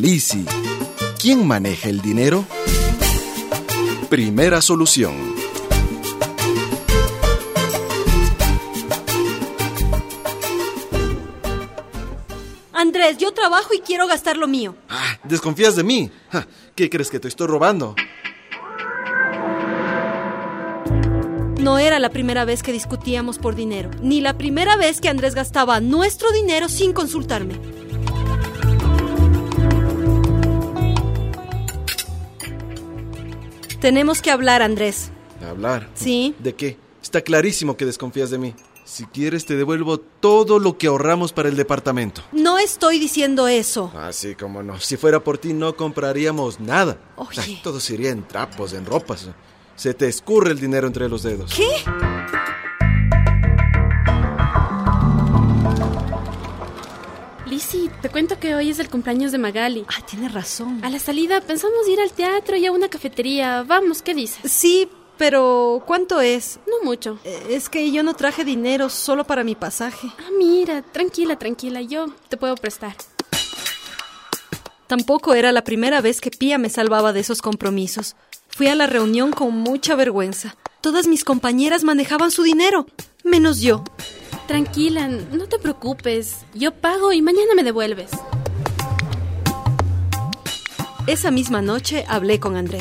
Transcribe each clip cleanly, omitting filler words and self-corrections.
Lizzy. ¿Quién maneja el dinero? Primera solución. Andrés, yo trabajo y quiero gastar lo mío. ¿Desconfías de mí? ¿Qué crees, que te estoy robando? No era la primera vez que discutíamos por dinero, ni la primera vez que Andrés gastaba nuestro dinero sin consultarme. Tenemos que hablar, Andrés. ¿Hablar? Sí. ¿De qué? Está clarísimo que desconfías de mí. Si quieres, te devuelvo todo lo que ahorramos para el departamento. No estoy diciendo eso. Así como no. Si fuera por ti, no compraríamos nada. Oye. Todo se iría en trapos, en ropas. Se te escurre el dinero entre los dedos. ¿Qué? Lizzy, te cuento que hoy es el cumpleaños de Magali. Tienes razón. A la salida pensamos ir al teatro y a una cafetería. Vamos, ¿qué dices? Sí, pero ¿cuánto es? No mucho. Es que yo no traje dinero solo para mi pasaje. Mira, tranquila, yo te puedo prestar. Tampoco era la primera vez que Pía me salvaba de esos compromisos. Fui a la reunión con mucha vergüenza. Todas mis compañeras manejaban su dinero, menos yo. Tranquila, no te preocupes. Yo pago y mañana me devuelves. Esa misma noche hablé con Andrés.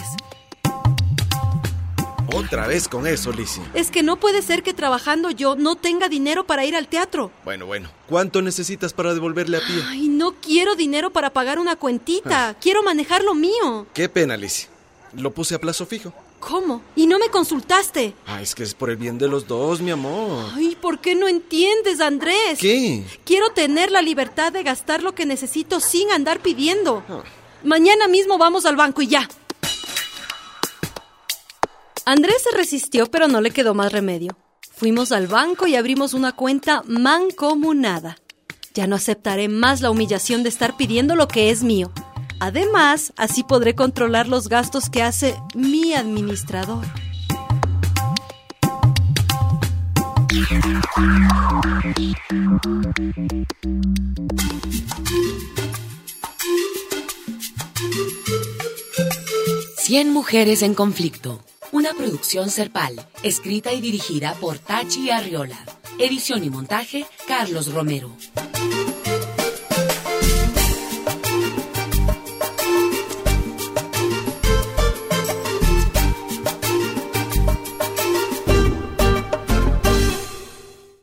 Otra vez con eso, Lizzy. Es que no puede ser que trabajando yo no tenga dinero para ir al teatro. Bueno. ¿Cuánto necesitas para devolverle a Pía? No quiero dinero para pagar una cuentita. Quiero manejar lo mío. Qué pena, Lizzy. Lo puse a plazo fijo. ¿Cómo? ¿Y no me consultaste? Es que es por el bien de los dos, mi amor. ¿Por qué no entiendes, Andrés? ¿Qué? Quiero tener la libertad de gastar lo que necesito sin andar pidiendo. Mañana mismo vamos al banco y ya. Andrés se resistió, pero no le quedó más remedio. Fuimos al banco y abrimos una cuenta mancomunada. Ya no aceptaré más la humillación de estar pidiendo lo que es mío. Además, así podré controlar los gastos que hace mi administrador. Cien mujeres en conflicto. Una producción Serpal, escrita y dirigida por Tachi Arriola. Edición y montaje, Carlos Romero.